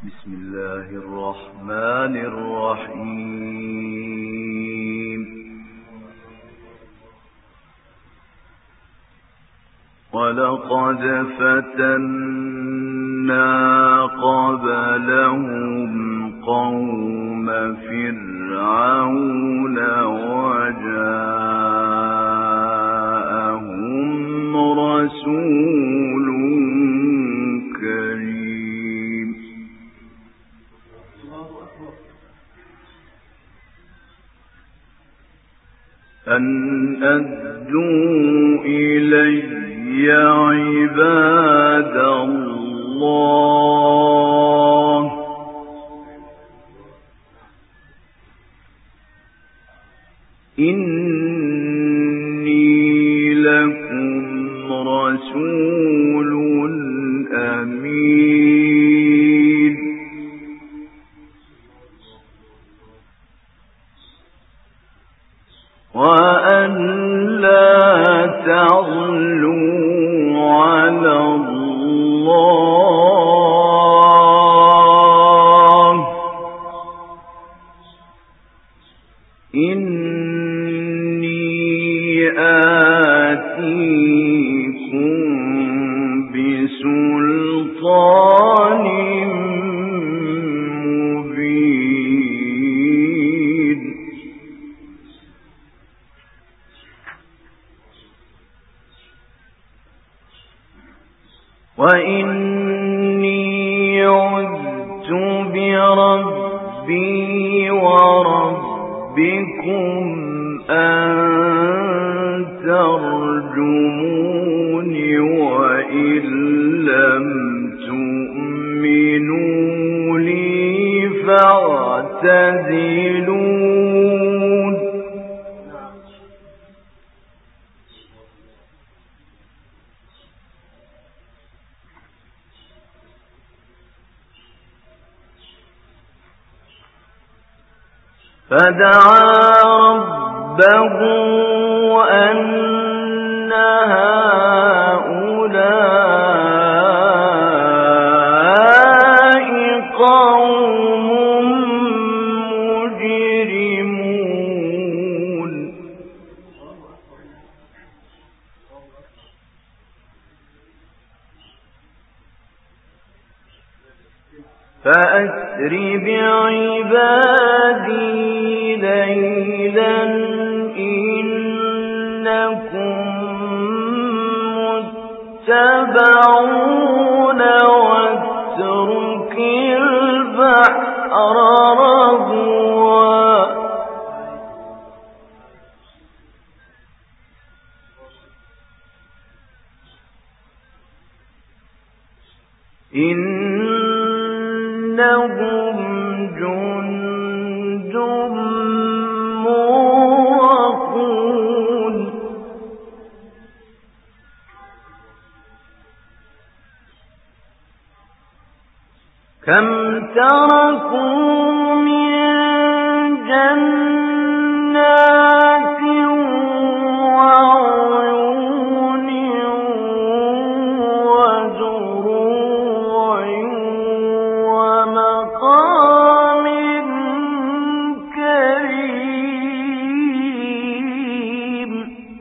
بسم الله الرحمن الرحيم. ولقد فتنا قبلهم قوم فرعون وجاءهم رسول كريم أن أدوا إلي عباد الله إني لكم رسول أمين وأن لا تعلوا على الله إني آتيكم بسلطان مبين وإني عذت بربي وربكم أن ترجمون وإن لم تؤمنوا لي فاعتزلون فدعا ربه أن هؤلاء قوم مجرمون فأسر بعبادي ليلا إنكم متبعون واترك البحر رهوا إنهم جند مغرقون كم تركوا من جنات وعيون وزروع ومقام كريم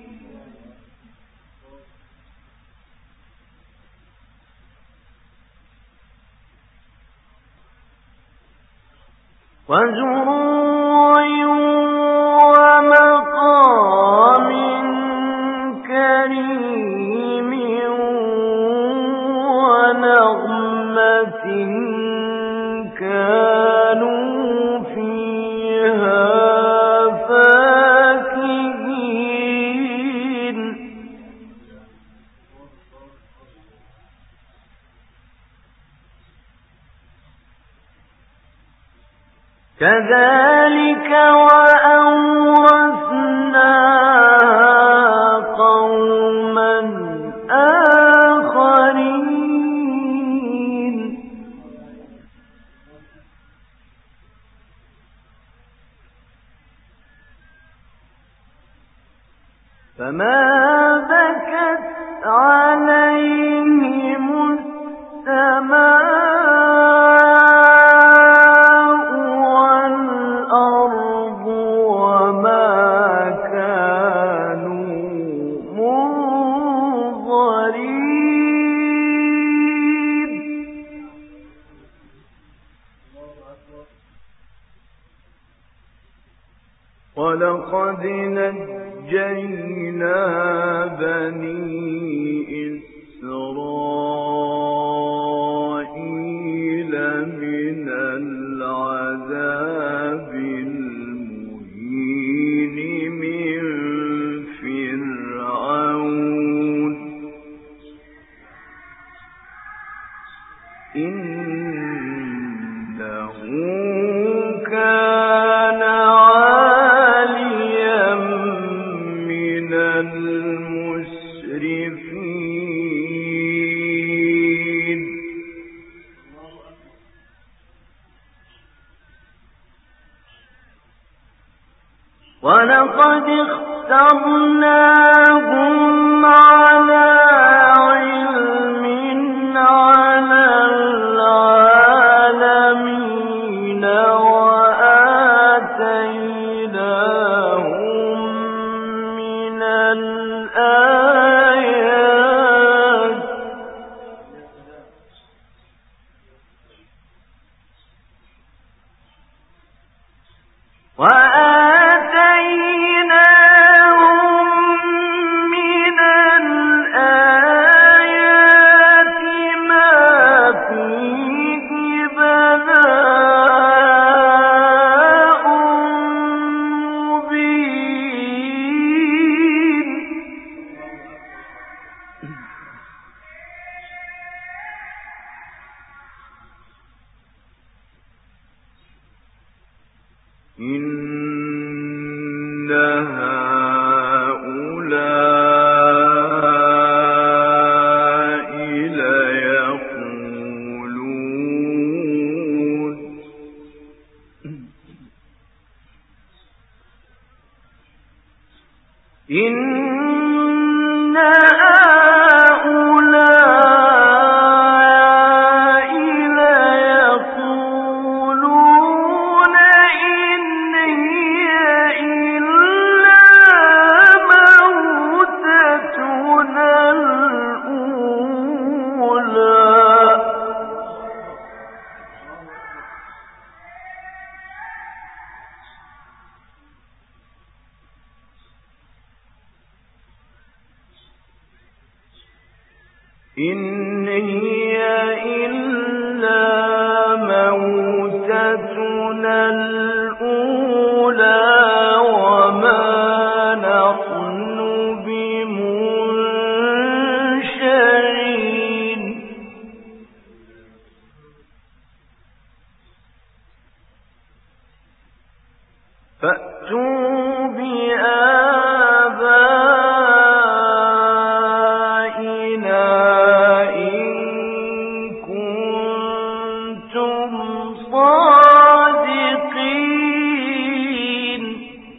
وزروع ومقام كريم ونغمة كانوا فيها فاكهين كذلك وأورثناها قوما آخرين فما بكت عليهم السماء وَلَقَدْ نَجَّيْنَا بَنِي إِسْرَائِيلَ مِنَ الْعَذَابِ الْمُهِينِ مِنْ فِرْعَوْنَ إِنَّهُ كَانَ عَالِيًا مِنَ الْمُسْرِفِينَ وَلَقَدِ اخْتَرْنَاهُمْ عَلَى عِلْمٍ عَلَى الْعَالَمِينَ وَآتَيْنَاهُم مِّنَ الْآيَاتِ مَا فِيهِ بَلَاءٌ مُّبِينٌ إِنَّ هَٰؤُلَاءِ لَيَقُولُونَ إِنَّ هَٰؤُلَاءِ لَيَقُولُونَ إِنْ هِيَ إِلَّا مَوْتَتُنَا الْأُولَىٰ إِنْ هِيَ إِلَّا مَوْتَتُنَا الْأُولَىٰ وَمَا نَحْنُ بِمُنشَرِينَ فَأْتُوا بِآبَائِنَا إِن كُنتُمْ صَادِقِينَ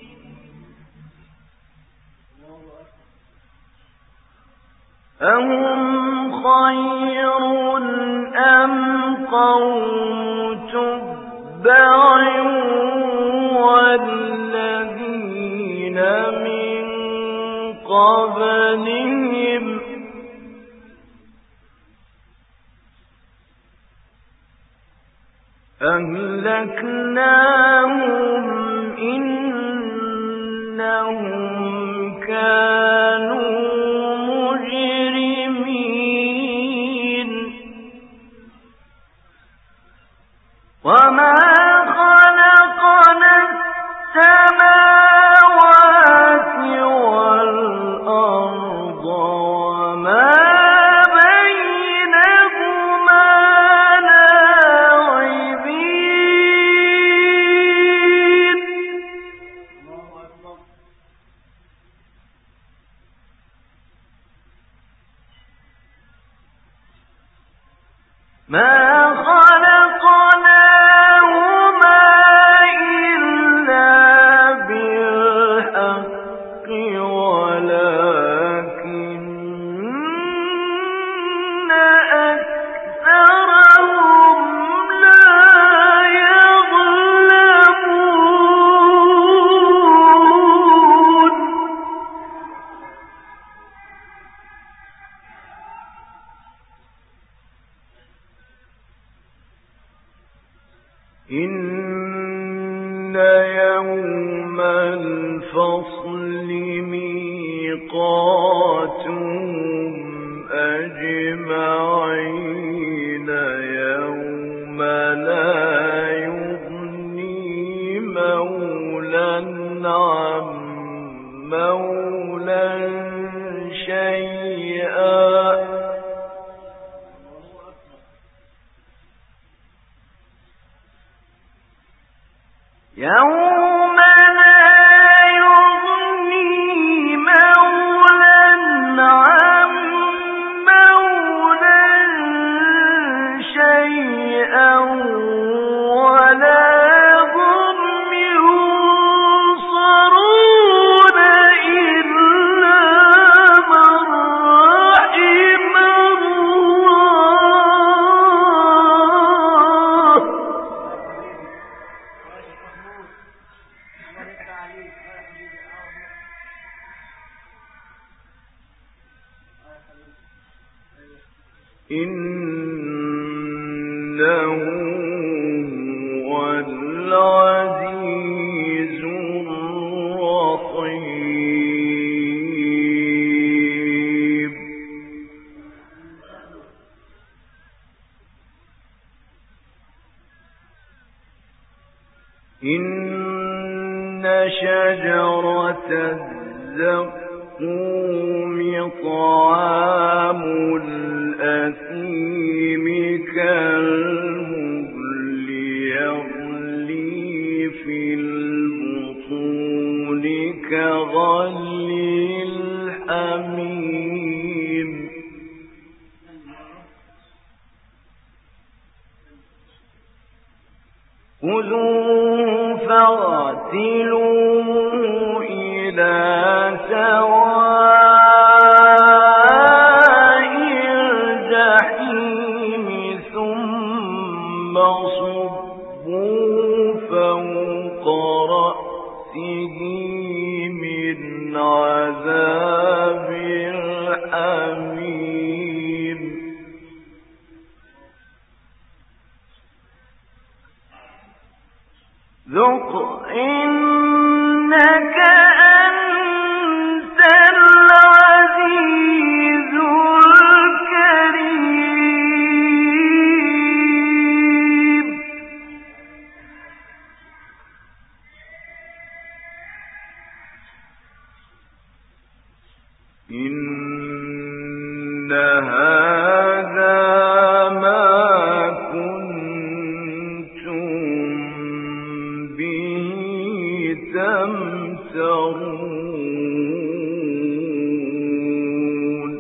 أَهُمْ خَيْرٌ أَمْ قَوْمُ تُبَّعٍ وَالَّذِينَ مِن قَبْلِهِمْ أَهْلَكْنَاهُمْ إِنَّهُمْ كَانُوا مُجْرِمِينَ وَمَا خَلَقْنَا السَّمَاوَاتِ وَالْأَرْضَ وَمَا بَيْنَهُمَا لَاعِبِينَ مَا خَلَقْنَاهُمَا إِلَّا بِالْحَقِّ وَلَٰكِنَّ أَكْثَرَهُمْ لَا يَعْلَمُونَ إِنَّ يَوْمَ الفصل ميقاتهم أجمعين يوم لا يغني مولى عن مولى شيئا يوم لا يغني مولى عن مولى شيئا ولا هم ينصرون إلا من رحم الله إنه هو العزيز الرحيم إن شجرة الزقوم طعام الأثيم كالمهل يغلي في البطون كغلي الحميم خذوه فاغتلوه إلى سواء الجحيم ثم صبوا فوق رأسه من عذاب الحميم ذق إنك أنت العزيز الكريم إن هذا ما كنتم به تمترون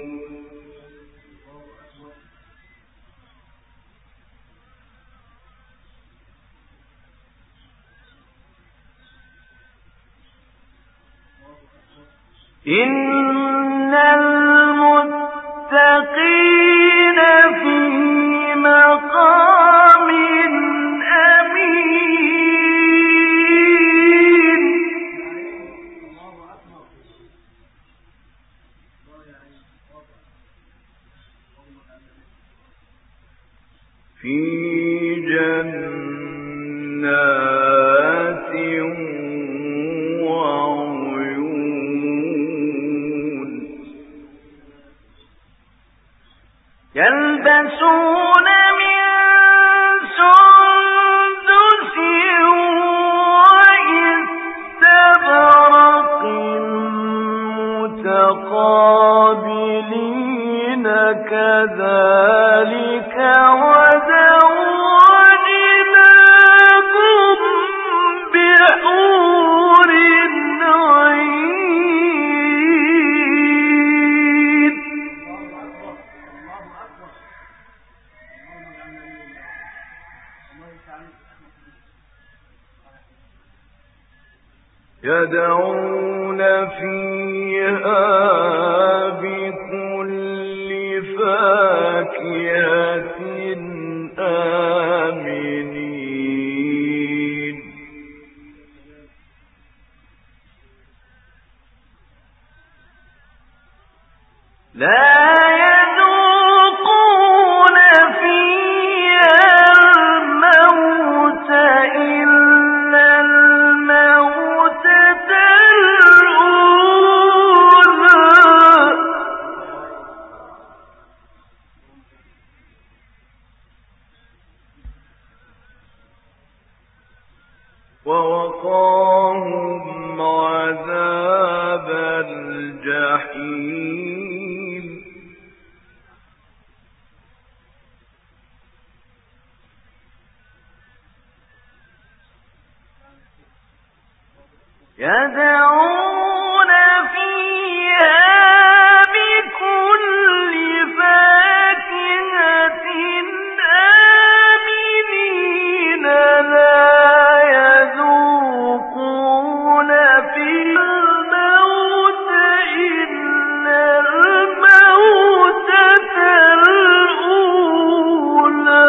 إن المتقين في مقام أمين في جنات وعيون يلبسون من سندس وإستبرق متقابلين كذلك وزوجناهم بحور عين يدعون فيها بكل فاكهة آمنين لا يذوقون فيها الموت إلا الموت ووقاهم عذاب الجحيم يدعون فيها بكل فاكهة آمنين لا يذوقون فيها الموت إلا الموتة الأولى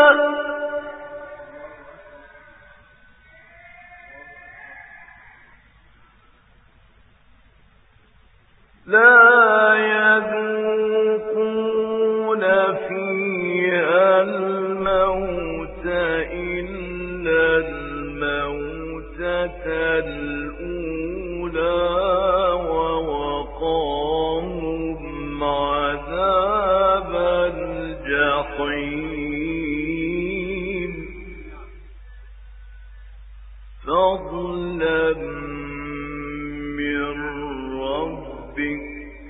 لا يذوقون فيها الموت إلا الموتة الأولى ووقاهم عذاب الجحيم فضلا من ربك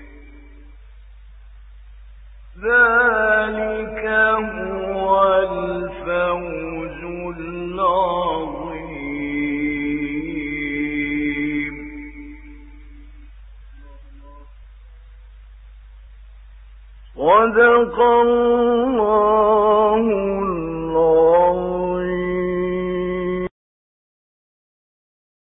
ذلك هو الفوز العظيم صدق الله